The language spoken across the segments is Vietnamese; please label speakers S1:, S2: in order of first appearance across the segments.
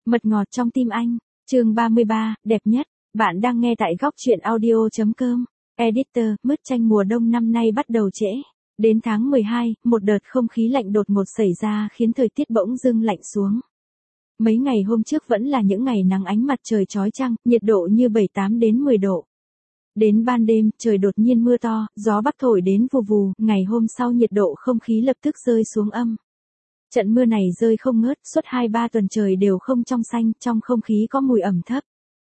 S1: Mật ngọt trong tim anh, chương 33, đẹp nhất. Bạn đang nghe tại góc truyện audio.com. Editor, mứt chanh mùa đông năm nay bắt đầu trễ. Đến tháng 12, một đợt không khí lạnh đột ngột xảy ra khiến thời tiết bỗng dưng lạnh xuống. Mấy ngày hôm trước vẫn là những ngày nắng ánh mặt trời chói chang, nhiệt độ như 78 đến 10 độ. Đến ban đêm, trời đột nhiên mưa to, gió bắc thổi đến vù vù, ngày hôm sau nhiệt độ không khí lập tức rơi xuống âm. Trận mưa này rơi không ngớt, suốt 2-3 tuần trời đều không trong xanh, trong không khí có mùi ẩm thấp.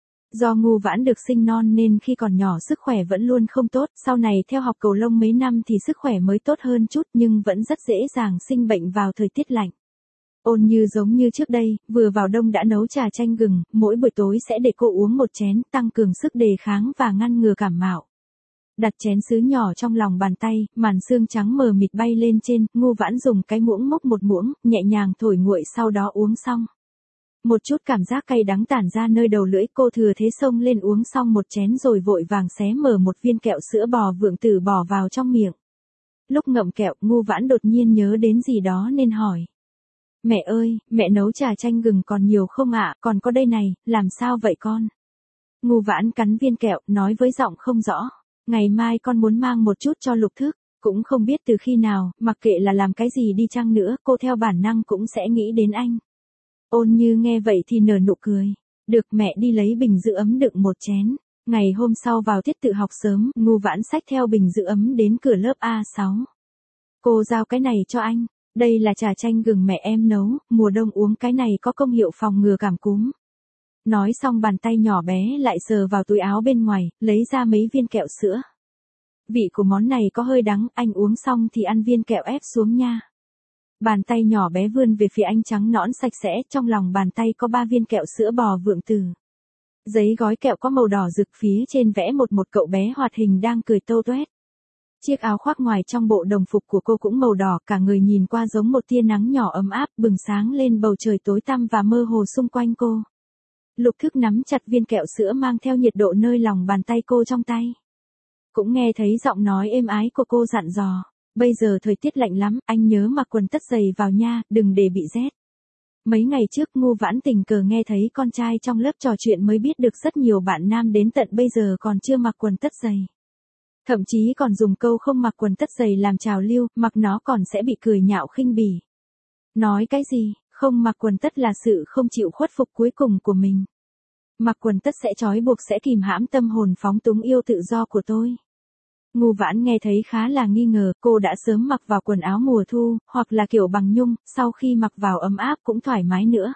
S1: Do Ngu Vãn được sinh non nên khi còn nhỏ sức khỏe vẫn luôn không tốt, sau này theo học cầu lông mấy năm thì sức khỏe mới tốt hơn chút nhưng vẫn rất dễ dàng sinh bệnh vào thời tiết lạnh. Ôn Như giống như trước đây, vừa vào đông đã nấu trà chanh gừng, mỗi buổi tối sẽ để cô uống một chén, tăng cường sức đề kháng và ngăn ngừa cảm mạo. Đặt chén sứ nhỏ trong lòng bàn tay, màn sương trắng mờ mịt bay lên trên, Ngu Vãn dùng cái muỗng múc một muỗng, nhẹ nhàng thổi nguội sau đó uống xong. Một chút cảm giác cay đắng tản ra nơi đầu lưỡi, cô thừa thế xông lên uống xong một chén rồi vội vàng xé mở một viên kẹo sữa bò Vượng Tử bỏ vào trong miệng. Lúc ngậm kẹo, Ngu Vãn đột nhiên nhớ đến gì đó nên hỏi. Mẹ ơi, mẹ nấu trà chanh gừng còn nhiều không ạ, còn có đây này, làm sao vậy con? Ngu Vãn cắn viên kẹo, nói với giọng không rõ. Ngày mai con muốn mang một chút cho Lục Thức, cũng không biết từ khi nào, mặc kệ là làm cái gì đi chăng nữa, cô theo bản năng cũng sẽ nghĩ đến anh. Ôn Như nghe vậy thì nở nụ cười. Được, mẹ đi lấy bình giữ ấm đựng một chén. Ngày hôm sau vào tiết tự học sớm, Ngu Vãn xách theo bình giữ ấm đến cửa lớp A6. Cô giao cái này cho anh. Đây là trà chanh gừng mẹ em nấu, mùa đông uống cái này có công hiệu phòng ngừa cảm cúm. Nói xong bàn tay nhỏ bé lại sờ vào túi áo bên ngoài, lấy ra mấy viên kẹo sữa. Vị của món này có hơi đắng, anh uống xong thì ăn viên kẹo ép xuống nha. Bàn tay nhỏ bé vươn về phía anh trắng nõn sạch sẽ, trong lòng bàn tay có 3 viên kẹo sữa bò Vượng Tử. Giấy gói kẹo có màu đỏ rực, phía trên vẽ một cậu bé hoạt hình đang cười tô toét. Chiếc áo khoác ngoài trong bộ đồng phục của cô cũng màu đỏ, cả người nhìn qua giống một tia nắng nhỏ ấm áp bừng sáng lên bầu trời tối tăm và mơ hồ xung quanh cô. Lục Thức nắm chặt viên kẹo sữa mang theo nhiệt độ nơi lòng bàn tay cô trong tay. Cũng nghe thấy giọng nói êm ái của cô dặn dò. Bây giờ thời tiết lạnh lắm, anh nhớ mặc quần tất dày vào nha, đừng để bị rét. Mấy ngày trước Ngu Vãn tình cờ nghe thấy con trai trong lớp trò chuyện mới biết được rất nhiều bạn nam đến tận bây giờ còn chưa mặc quần tất dày. Thậm chí còn dùng câu không mặc quần tất dày làm trào lưu, mặc nó còn sẽ bị cười nhạo khinh bỉ. Nói cái gì, không mặc quần tất là sự không chịu khuất phục cuối cùng của mình. Mặc quần tất sẽ trói buộc, sẽ kìm hãm tâm hồn phóng túng yêu tự do của tôi. Ngu Vãn nghe thấy khá là nghi ngờ, cô đã sớm mặc vào quần áo mùa thu, hoặc là kiểu bằng nhung, sau khi mặc vào ấm áp cũng thoải mái nữa.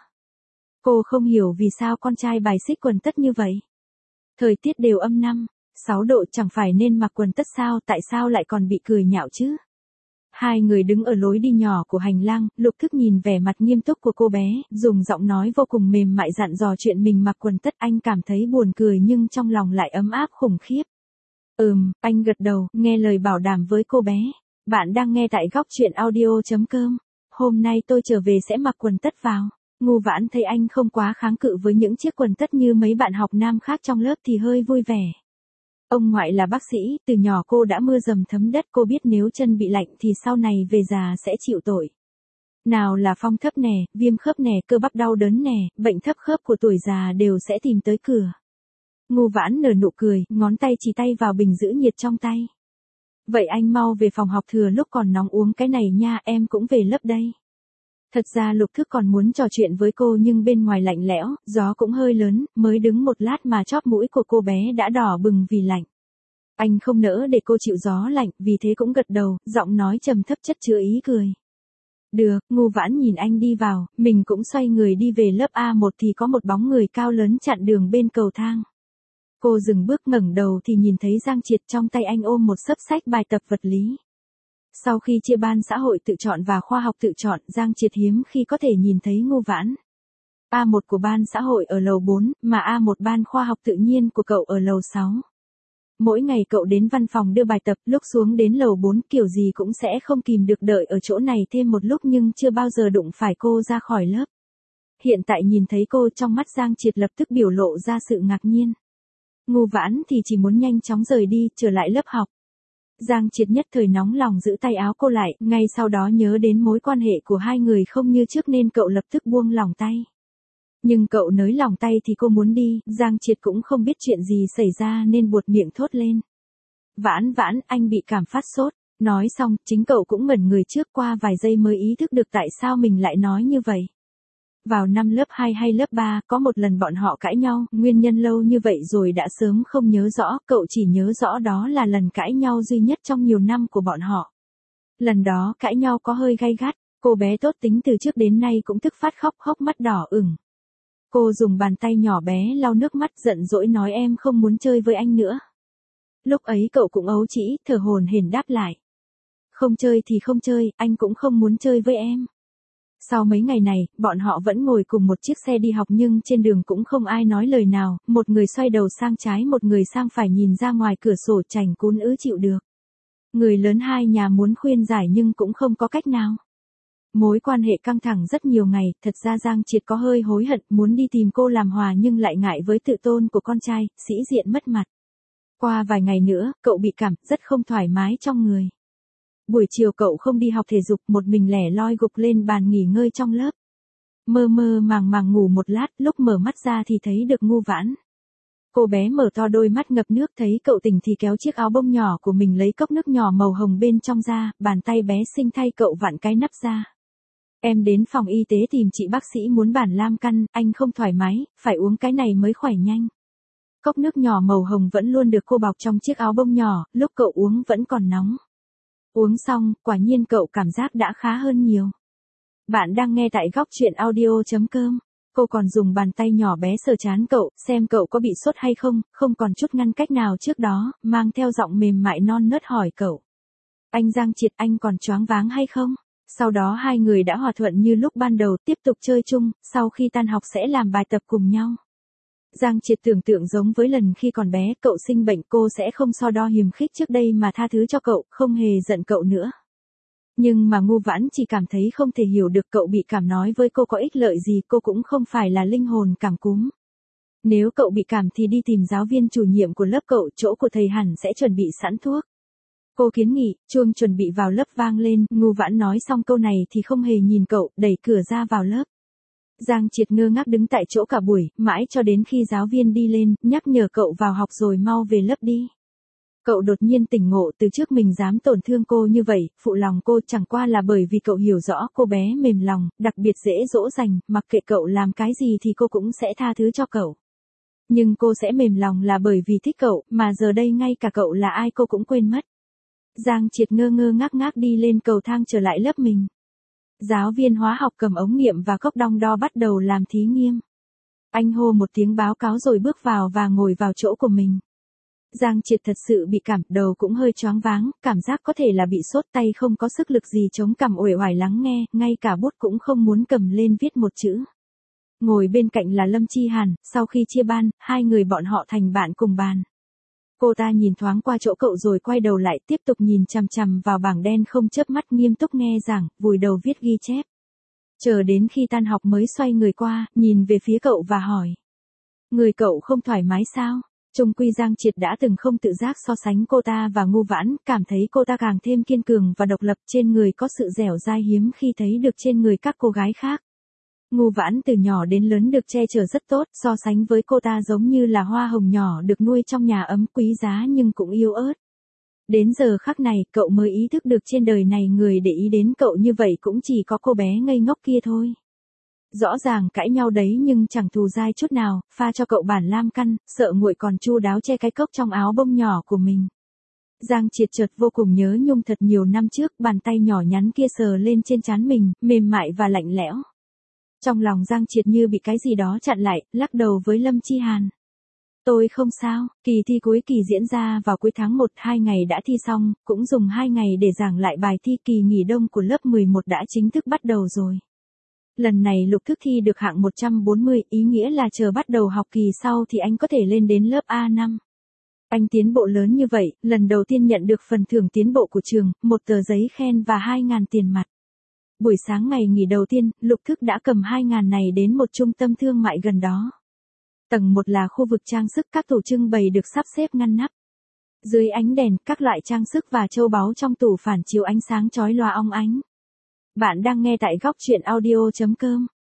S1: Cô không hiểu vì sao con trai bài xích quần tất như vậy. Thời tiết đều âm 5-6 độ, chẳng phải nên mặc quần tất sao, tại sao lại còn bị cười nhạo chứ? Hai người đứng ở lối đi nhỏ của hành lang, Lục Thức nhìn vẻ mặt nghiêm túc của cô bé, dùng giọng nói vô cùng mềm mại dặn dò chuyện mình mặc quần tất. Anh cảm thấy buồn cười nhưng trong lòng lại ấm áp khủng khiếp. Anh gật đầu, nghe lời bảo đảm với cô bé. Bạn đang nghe tại góc truyện audio.com. Hôm nay tôi trở về sẽ mặc quần tất vào. Ngu Vãn thấy anh không quá kháng cự với những chiếc quần tất như mấy bạn học nam khác trong lớp thì hơi vui vẻ. Ông ngoại là bác sĩ, từ nhỏ cô đã mưa dầm thấm đất, cô biết nếu chân bị lạnh thì sau này về già sẽ chịu tội. Nào là phong thấp nè, viêm khớp nè, cơ bắp đau đớn nè, bệnh thấp khớp của tuổi già đều sẽ tìm tới cửa. Ngu Vãn nở nụ cười, ngón tay chỉ tay vào bình giữ nhiệt trong tay. Vậy anh mau về phòng học thừa lúc còn nóng uống cái này nha, em cũng về lớp đây. Thật ra Lục Thức còn muốn trò chuyện với cô nhưng bên ngoài lạnh lẽo, gió cũng hơi lớn, mới đứng một lát mà chóp mũi của cô bé đã đỏ bừng vì lạnh. Anh không nỡ để cô chịu gió lạnh, vì thế cũng gật đầu, giọng nói trầm thấp chất chứa ý cười. Được, Ngu Vãn nhìn anh đi vào, mình cũng xoay người đi về lớp A1 thì có một bóng người cao lớn chặn đường bên cầu thang. Cô dừng bước ngẩng đầu thì nhìn thấy Giang Triệt, trong tay anh ôm một xấp sách bài tập vật lý. Sau khi chia ban xã hội tự chọn và khoa học tự chọn, Giang Triệt hiếm khi có thể nhìn thấy Ngu Vãn. A1 của ban xã hội ở lầu 4, mà A1 ban khoa học tự nhiên của cậu ở lầu 6. Mỗi ngày cậu đến văn phòng đưa bài tập, lúc xuống đến lầu 4 kiểu gì cũng sẽ không kìm được đợi ở chỗ này thêm một lúc nhưng chưa bao giờ đụng phải cô ra khỏi lớp. Hiện tại nhìn thấy cô, trong mắt Giang Triệt lập tức biểu lộ ra sự ngạc nhiên. Ngu Vãn thì chỉ muốn nhanh chóng rời đi, trở lại lớp học. Giang Triệt nhất thời nóng lòng giữ tay áo cô lại, ngay sau đó nhớ đến mối quan hệ của hai người không như trước nên cậu lập tức buông lỏng tay. Nhưng cậu nới lòng tay thì cô muốn đi, Giang Triệt cũng không biết chuyện gì xảy ra nên buột miệng thốt lên. Vãn vãn, anh bị cảm phát sốt. Nói xong, chính cậu cũng ngẩn người trước, qua vài giây mới ý thức được tại sao mình lại nói như vậy. Vào năm lớp 2 hay lớp 3, có một lần bọn họ cãi nhau, nguyên nhân lâu như vậy rồi đã sớm không nhớ rõ, cậu chỉ nhớ rõ đó là lần cãi nhau duy nhất trong nhiều năm của bọn họ. Lần đó cãi nhau có hơi gay gắt, cô bé tốt tính từ trước đến nay cũng tức phát khóc, hốc mắt đỏ ửng. Cô dùng bàn tay nhỏ bé lau nước mắt, giận dỗi nói em không muốn chơi với anh nữa. Lúc ấy cậu cũng ấu trĩ, thở hổn hển đáp lại. Không chơi thì không chơi, anh cũng không muốn chơi với em. Sau mấy ngày này, bọn họ vẫn ngồi cùng một chiếc xe đi học nhưng trên đường cũng không ai nói lời nào, một người xoay đầu sang trái một người sang phải nhìn ra ngoài cửa sổ chảnh cún ứ chịu được. Người lớn hai nhà muốn khuyên giải nhưng cũng không có cách nào. Mối quan hệ căng thẳng rất nhiều ngày, thật ra Giang Triệt có hơi hối hận muốn đi tìm cô làm hòa nhưng lại ngại với tự tôn của con trai, sĩ diện mất mặt. Qua vài ngày nữa, cậu bị cảm, rất không thoải mái trong người. Buổi chiều cậu không đi học thể dục, một mình lẻ loi gục lên bàn nghỉ ngơi trong lớp. Mơ mơ màng màng ngủ một lát, lúc mở mắt ra thì thấy được Ngu Vãn. Cô bé mở to đôi mắt ngập nước, thấy cậu tỉnh thì kéo chiếc áo bông nhỏ của mình lấy cốc nước nhỏ màu hồng bên trong ra, bàn tay bé xinh thay cậu vặn cái nắp ra. Em đến phòng y tế tìm chị bác sĩ muốn bản lam căn, anh không thoải mái, phải uống cái này mới khỏe nhanh. Cốc nước nhỏ màu hồng vẫn luôn được cô bọc trong chiếc áo bông nhỏ, lúc cậu uống vẫn còn nóng. Uống xong, quả nhiên cậu cảm giác đã khá hơn nhiều. Bạn đang nghe tại góc chuyện audio.com. Cô còn dùng bàn tay nhỏ bé sờ trán cậu, xem cậu có bị sốt hay không, không còn chút ngăn cách nào trước đó, mang theo giọng mềm mại non nớt hỏi cậu. Anh Giang Triệt, anh còn choáng váng hay không? Sau đó hai người đã hòa thuận như lúc ban đầu, tiếp tục chơi chung, sau khi tan học sẽ làm bài tập cùng nhau. Giang Triệt tưởng tượng giống với lần khi còn bé, cậu sinh bệnh cô sẽ không so đo hiềm khích trước đây mà tha thứ cho cậu, không hề giận cậu nữa. Nhưng mà Ngu Vãn chỉ cảm thấy không thể hiểu được cậu bị cảm nói với cô có ích lợi gì, cô cũng không phải là linh hồn cảm cúm. Nếu cậu bị cảm thì đi tìm giáo viên chủ nhiệm của lớp cậu, chỗ của thầy hẳn sẽ chuẩn bị sẵn thuốc. Cô kiến nghị, chuông chuẩn bị vào lớp vang lên, Ngu Vãn nói xong câu này thì không hề nhìn cậu, đẩy cửa ra vào lớp. Giang Triệt ngơ ngác đứng tại chỗ cả buổi, mãi cho đến khi giáo viên đi lên, nhắc nhở cậu vào học rồi mau về lớp đi. Cậu đột nhiên tỉnh ngộ, từ trước mình dám tổn thương cô như vậy, phụ lòng cô chẳng qua là bởi vì cậu hiểu rõ cô bé mềm lòng, đặc biệt dễ dỗ dành, mặc kệ cậu làm cái gì thì cô cũng sẽ tha thứ cho cậu. Nhưng cô sẽ mềm lòng là bởi vì thích cậu, mà giờ đây ngay cả cậu là ai cô cũng quên mất. Giang Triệt ngơ ngơ ngác ngác đi lên cầu thang trở lại lớp mình. Giáo viên hóa học cầm ống nghiệm và cốc đong đo bắt đầu làm thí nghiệm. Anh hô một tiếng báo cáo rồi bước vào và ngồi vào chỗ của mình. Giang Triệt thật sự bị cảm, đầu cũng hơi choáng váng, cảm giác có thể là bị sốt, tay không có sức lực gì chống cằm, uể oải lắng nghe, ngay cả bút cũng không muốn cầm lên viết một chữ. Ngồi bên cạnh là Lâm Chi Hàn, sau khi chia ban, hai người bọn họ thành bạn cùng bàn. Cô ta nhìn thoáng qua chỗ cậu rồi quay đầu lại, tiếp tục nhìn chằm chằm vào bảng đen không chớp mắt, nghiêm túc nghe giảng, vùi đầu viết ghi chép. Chờ đến khi tan học mới xoay người qua, nhìn về phía cậu và hỏi. Người cậu không thoải mái sao? Chung quy Giang Triệt đã từng không tự giác so sánh cô ta và Ngu Vãn, cảm thấy cô ta càng thêm kiên cường và độc lập, trên người có sự dẻo dai hiếm khi thấy được trên người các cô gái khác. Ngu Vãn từ nhỏ đến lớn được che chở rất tốt, so sánh với cô ta giống như là hoa hồng nhỏ được nuôi trong nhà ấm, quý giá nhưng cũng yếu ớt. Đến giờ khắc này, cậu mới ý thức được trên đời này người để ý đến cậu như vậy cũng chỉ có cô bé ngây ngốc kia thôi. Rõ ràng cãi nhau đấy nhưng chẳng thù dai chút nào, pha cho cậu bản lam căn, sợ nguội còn chu đáo che cái cốc trong áo bông nhỏ của mình. Giang Triệt chợt vô cùng nhớ nhung thật nhiều năm trước, bàn tay nhỏ nhắn kia sờ lên trên trán mình, mềm mại và lạnh lẽo. Trong lòng Giang Triệt như bị cái gì đó chặn lại, lắc đầu với Lâm Chi Hàn. Tôi không sao, kỳ thi cuối kỳ diễn ra vào cuối tháng 1, 2 ngày đã thi xong, cũng dùng 2 ngày để giảng lại bài thi, kỳ nghỉ đông của lớp 11 đã chính thức bắt đầu rồi. Lần này Lục Thức thi được hạng 140, ý nghĩa là chờ bắt đầu học kỳ sau thì anh có thể lên đến lớp A5. Anh tiến bộ lớn như vậy, lần đầu tiên nhận được phần thưởng tiến bộ của trường, một tờ giấy khen và 2.000 tiền mặt. Buổi sáng ngày nghỉ đầu tiên, Lục Thức đã cầm 2.000 này đến một trung tâm thương mại gần đó. Tầng 1 là khu vực trang sức, các tủ trưng bày được sắp xếp ngăn nắp. Dưới ánh đèn, các loại trang sức và châu báu trong tủ phản chiếu ánh sáng chói lòa óng ánh. Bạn đang nghe tại góc chuyện audio.com.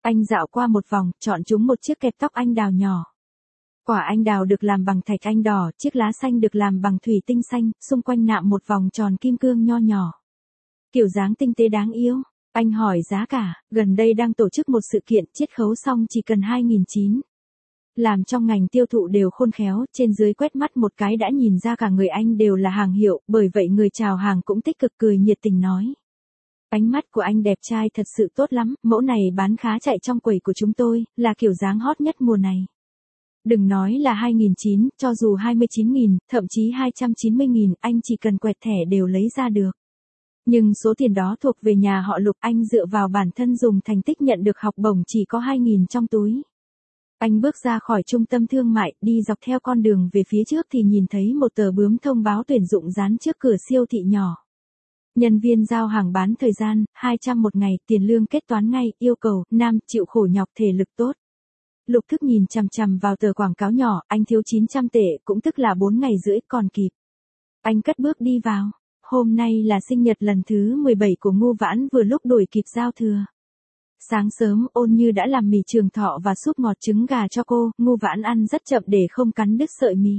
S1: Anh dạo qua một vòng, chọn chúng một chiếc kẹp tóc anh đào nhỏ. Quả anh đào được làm bằng thạch anh đỏ, chiếc lá xanh được làm bằng thủy tinh xanh, xung quanh nạm một vòng tròn kim cương nho nhỏ. Kiểu dáng tinh tế đáng yêu. Anh hỏi giá cả, gần đây đang tổ chức một sự kiện, chiết khấu xong chỉ cần 2.900. Làm trong ngành tiêu thụ đều khôn khéo, trên dưới quét mắt một cái đã nhìn ra cả người anh đều là hàng hiệu, bởi vậy người chào hàng cũng tích cực cười nhiệt tình nói. Ánh mắt của anh đẹp trai thật sự tốt lắm, mẫu này bán khá chạy trong quầy của chúng tôi, là kiểu dáng hot nhất mùa này. Đừng nói là 2.900, cho dù 29.000, thậm chí 290.000, anh chỉ cần quẹt thẻ đều lấy ra được. Nhưng số tiền đó thuộc về nhà họ Lục, anh dựa vào bản thân dùng thành tích nhận được học bổng chỉ có 2.000 trong túi. Anh bước ra khỏi trung tâm thương mại, đi dọc theo con đường về phía trước thì nhìn thấy một tờ bướm thông báo tuyển dụng dán trước cửa siêu thị nhỏ. Nhân viên giao hàng bán thời gian, 200 một ngày, tiền lương kết toán ngay, yêu cầu, nam, chịu khổ nhọc thể lực tốt. Lục Thức nhìn chằm chằm vào tờ quảng cáo nhỏ, anh thiếu 900 tệ, cũng tức là 4 ngày rưỡi còn kịp. Anh cất bước đi vào. Hôm nay là sinh nhật lần thứ 17 của Ngô Vãn, vừa lúc đuổi kịp giao thừa. Sáng sớm Ôn Như đã làm mì trường thọ và súp ngọt trứng gà cho cô, Ngô Vãn ăn rất chậm để không cắn đứt sợi mì.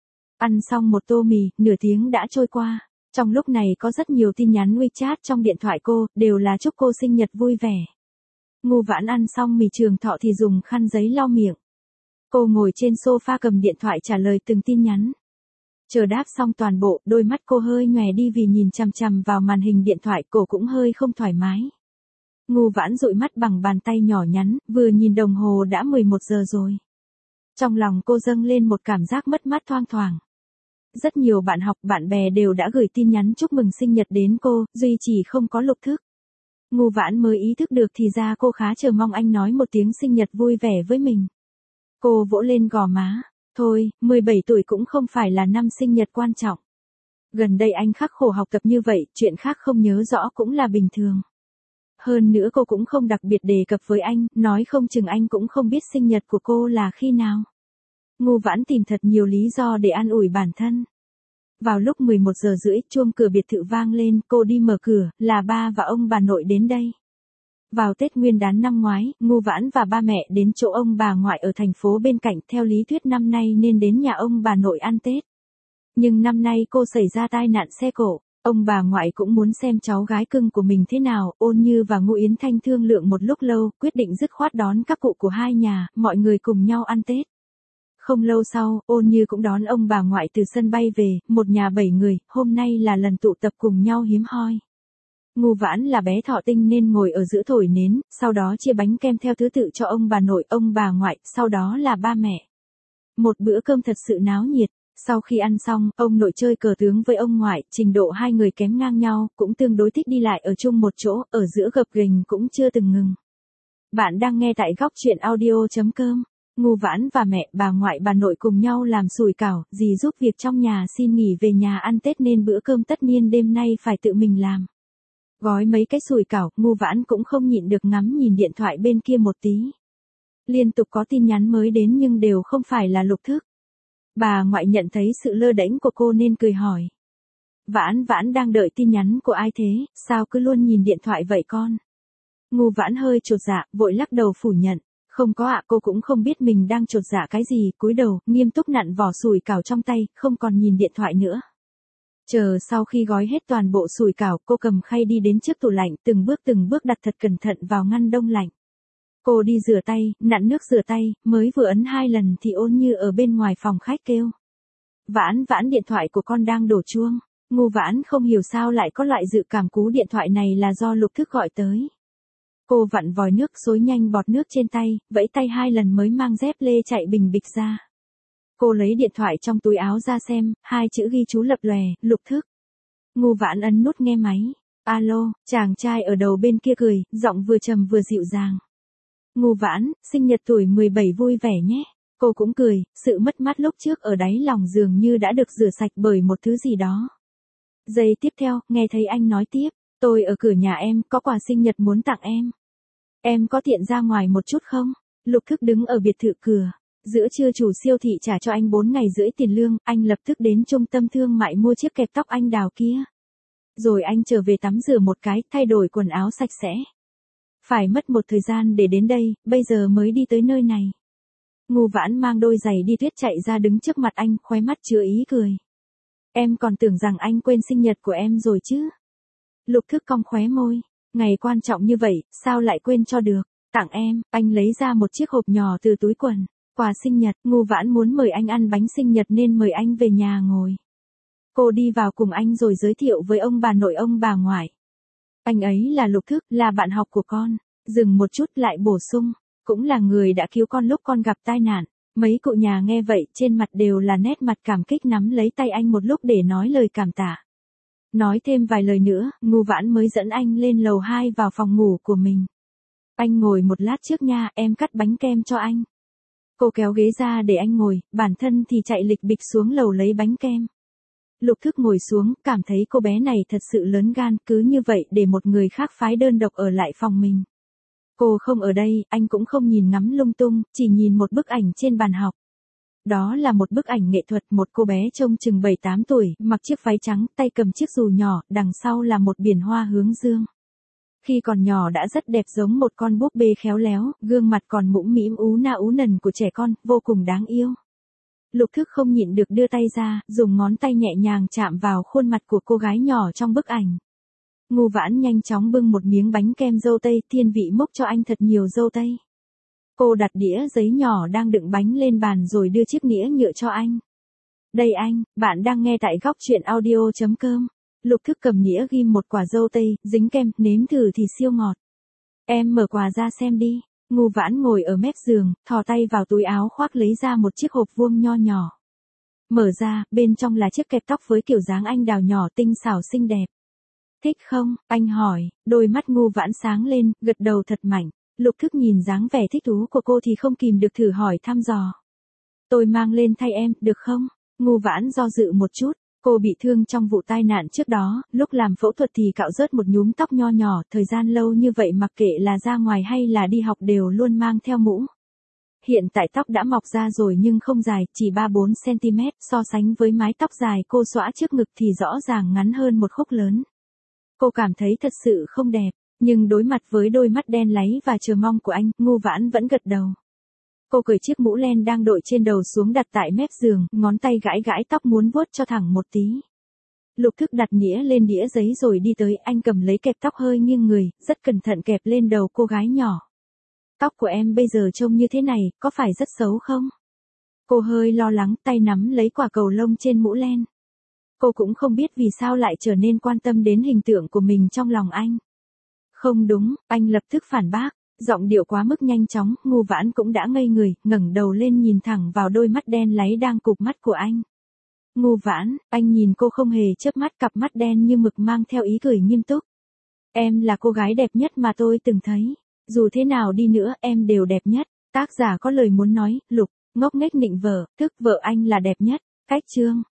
S1: Ăn xong một tô mì, nửa tiếng đã trôi qua. Trong lúc này có rất nhiều tin nhắn WeChat trong điện thoại cô, đều là chúc cô sinh nhật vui vẻ. Ngô Vãn ăn xong mì trường thọ thì dùng khăn giấy lau miệng. Cô ngồi trên sofa cầm điện thoại trả lời từng tin nhắn. Chờ đáp xong toàn bộ, đôi mắt cô hơi nhòe đi vì nhìn chằm chằm vào màn hình điện thoại, cổ cũng hơi không thoải mái. Ngô Vãn dụi mắt bằng bàn tay nhỏ nhắn, vừa nhìn đồng hồ đã 11 giờ rồi. Trong lòng cô dâng lên một cảm giác mất mát thoang thoảng. Rất nhiều bạn học, bạn bè đều đã gửi tin nhắn chúc mừng sinh nhật đến cô, duy chỉ không có Lục Thức. Ngô Vãn mới ý thức được thì ra cô khá chờ mong anh nói một tiếng sinh nhật vui vẻ với mình. Cô vỗ lên gò má. Thôi, 17 tuổi cũng không phải là năm sinh nhật quan trọng. Gần đây anh khắc khổ học tập như vậy, chuyện khác không nhớ rõ cũng là bình thường. Hơn nữa cô cũng không đặc biệt đề cập với anh, nói không chừng anh cũng không biết sinh nhật của cô là khi nào. Ngô Vãn tìm thật nhiều lý do để an ủi bản thân. Vào lúc 11 giờ rưỡi, chuông cửa biệt thự vang lên, cô đi mở cửa, là ba và ông bà nội đến đây. Vào Tết Nguyên đán năm ngoái, Ngô Vãn và ba mẹ đến chỗ ông bà ngoại ở thành phố bên cạnh, theo lý thuyết năm nay nên đến nhà ông bà nội ăn Tết. Nhưng năm nay cô xảy ra tai nạn xe cộ, ông bà ngoại cũng muốn xem cháu gái cưng của mình thế nào, Ôn Như và Ngô Yến Thanh thương lượng một lúc lâu, quyết định dứt khoát đón các cụ của hai nhà, mọi người cùng nhau ăn Tết. Không lâu sau, Ôn Như cũng đón ông bà ngoại từ sân bay về, một nhà 7 người, hôm nay là lần tụ tập cùng nhau hiếm hoi. Ngô Vãn là bé thọ tinh nên ngồi ở giữa thổi nến, sau đó chia bánh kem theo thứ tự cho ông bà nội, ông bà ngoại, sau đó là ba mẹ. Một bữa cơm thật sự náo nhiệt. Sau khi ăn xong, ông nội chơi cờ tướng với ông ngoại, trình độ hai người kém ngang nhau, cũng tương đối thích đi lại ở chung một chỗ, ở giữa gập ghềnh cũng chưa từng ngừng. Bạn đang nghe tại góc truyện audio.com. Ngô Vãn và mẹ, bà ngoại bà nội cùng nhau làm sủi cảo, dì giúp việc trong nhà xin nghỉ về nhà ăn Tết nên bữa cơm tất niên đêm nay phải tự mình làm. Gói mấy cái sủi cảo, Ngô Vãn cũng không nhịn được ngắm nhìn điện thoại bên kia một tí. Liên tục có tin nhắn mới đến nhưng đều không phải là Lục Thức. Bà ngoại nhận thấy sự lơ đễnh của cô nên cười hỏi. Vãn đang đợi tin nhắn của ai thế, sao cứ luôn nhìn điện thoại vậy con? Ngô Vãn hơi chột dạ, vội lắc đầu phủ nhận. Không có ạ, cô cũng không biết mình đang chột dạ cái gì, cúi đầu, nghiêm túc nặn vỏ sủi cảo trong tay, không còn nhìn điện thoại nữa. Chờ sau khi gói hết toàn bộ sủi cảo, cô cầm khay đi đến trước tủ lạnh, từng bước đặt thật cẩn thận vào ngăn đông lạnh. Cô đi rửa tay, nặn nước rửa tay, mới vừa ấn 2 lần thì Ôn Như ở bên ngoài phòng khách kêu. Vãn điện thoại của con đang đổ chuông. Ngô Vãn không hiểu sao lại có loại dự cảm cú điện thoại này là do Lục Thức gọi tới. Cô vặn vòi nước xối nhanh bọt nước trên tay, vẫy tay 2 lần mới mang dép lê chạy bình bịch ra. Cô lấy điện thoại trong túi áo ra xem, 2 chữ ghi chú lập lòe, Lục Thức. Ngô Vãn ấn nút nghe máy. Alo, chàng trai ở đầu bên kia cười, giọng vừa trầm vừa dịu dàng. Ngô Vãn, sinh nhật tuổi 17 vui vẻ nhé. Cô cũng cười, sự mất mát lúc trước ở đáy lòng dường như đã được rửa sạch bởi một thứ gì đó. Giây tiếp theo, nghe thấy anh nói tiếp, tôi ở cửa nhà em, có quà sinh nhật muốn tặng em. Em có tiện ra ngoài một chút không? Lục Thức đứng ở biệt thự cửa. Giữa trưa chủ siêu thị trả cho anh 4 ngày rưỡi tiền lương, anh lập tức đến trung tâm thương mại mua chiếc kẹp tóc anh đào kia. Rồi anh trở về tắm rửa một cái, thay đổi quần áo sạch sẽ. Phải mất một thời gian để đến đây, bây giờ mới đi tới nơi này. Ngu Vãn mang đôi giày đi tuyết chạy ra đứng trước mặt anh, khóe mắt chứa ý cười. Em còn tưởng rằng anh quên sinh nhật của em rồi chứ. Lục Thức cong khóe môi. Ngày quan trọng như vậy, sao lại quên cho được. Tặng em, anh lấy ra một chiếc hộp nhỏ từ túi quần. Quà sinh nhật, Ngu Vãn muốn mời anh ăn bánh sinh nhật nên mời anh về nhà ngồi. Cô đi vào cùng anh rồi giới thiệu với ông bà nội ông bà ngoại. Anh ấy là Lục Thức, là bạn học của con. Dừng một chút lại bổ sung, cũng là người đã cứu con lúc con gặp tai nạn. Mấy cụ nhà nghe vậy trên mặt đều là nét mặt cảm kích nắm lấy tay anh một lúc để nói lời cảm tạ. Nói thêm vài lời nữa, Ngu Vãn mới dẫn anh lên lầu 2 vào phòng ngủ của mình. Anh ngồi một lát trước nha, em cắt bánh kem cho anh. Cô kéo ghế ra để anh ngồi, bản thân thì chạy lịch bịch xuống lầu lấy bánh kem. Lục Thức ngồi xuống, cảm thấy cô bé này thật sự lớn gan, cứ như vậy để một người khác phái đơn độc ở lại phòng mình. Cô không ở đây, anh cũng không nhìn ngắm lung tung, chỉ nhìn một bức ảnh trên bàn học. Đó là một bức ảnh nghệ thuật, một cô bé trông chừng 7-8 tuổi, mặc chiếc váy trắng, tay cầm chiếc dù nhỏ, đằng sau là một biển hoa hướng dương. Khi còn nhỏ đã rất đẹp, giống một con búp bê khéo léo, gương mặt còn mũm mĩm ú na ú nần của trẻ con, vô cùng đáng yêu. Lục Thức không nhịn được đưa tay ra, dùng ngón tay nhẹ nhàng chạm vào khuôn mặt của cô gái nhỏ trong bức ảnh. Ngu Vãn nhanh chóng bưng một miếng bánh kem dâu tây, Thiên Vị múc cho anh thật nhiều dâu tây. Cô đặt đĩa giấy nhỏ đang đựng bánh lên bàn rồi đưa chiếc nĩa nhựa cho anh. Đây anh, bạn đang nghe tại góc truyện audio.com. Lục Thức cầm nĩa ghim một quả dâu tây, dính kem, nếm thử thì siêu ngọt. Em mở quà ra xem đi. Ngu Vãn ngồi ở mép giường, thò tay vào túi áo khoác lấy ra một chiếc hộp vuông nho nhỏ. Mở ra, bên trong là chiếc kẹp tóc với kiểu dáng anh đào nhỏ tinh xảo xinh đẹp. Thích không? Anh hỏi, đôi mắt Ngu Vãn sáng lên, gật đầu thật mạnh. Lục Thức nhìn dáng vẻ thích thú của cô thì không kìm được thử hỏi thăm dò. Tôi mang lên thay em, được không? Ngu Vãn do dự một chút. Cô bị thương trong vụ tai nạn trước đó, lúc làm phẫu thuật thì cạo rớt một nhúm tóc nho nhỏ, thời gian lâu như vậy mặc kệ là ra ngoài hay là đi học đều luôn mang theo mũ. Hiện tại tóc đã mọc ra rồi nhưng không dài, chỉ 3-4 cm, so sánh với mái tóc dài cô xõa trước ngực thì rõ ràng ngắn hơn một khúc lớn. Cô cảm thấy thật sự không đẹp, nhưng đối mặt với đôi mắt đen láy và chờ mong của anh, Ngu Vãn vẫn gật đầu. Cô cởi chiếc mũ len đang đội trên đầu xuống đặt tại mép giường, ngón tay gãi gãi tóc muốn vuốt cho thẳng một tí. Lục Thức đặt nĩa lên đĩa giấy rồi đi tới, anh cầm lấy kẹp tóc hơi nghiêng người, rất cẩn thận kẹp lên đầu cô gái nhỏ. Tóc của em bây giờ trông như thế này, có phải rất xấu không? Cô hơi lo lắng, tay nắm lấy quả cầu lông trên mũ len. Cô cũng không biết vì sao lại trở nên quan tâm đến hình tượng của mình trong lòng anh. Không đúng, anh lập tức phản bác. Giọng điệu quá mức nhanh chóng, Ngu Vãn cũng đã ngây người, ngẩng đầu lên nhìn thẳng vào đôi mắt đen láy đang cụp mắt của anh. Ngu Vãn, anh nhìn cô không hề chớp mắt, cặp mắt đen như mực mang theo ý cười nghiêm túc. Em là cô gái đẹp nhất mà tôi từng thấy. Dù thế nào đi nữa, em đều đẹp nhất. Tác giả có lời muốn nói, Lục, ngốc nghếch nịnh vợ, tức vợ anh là đẹp nhất. Cách chương.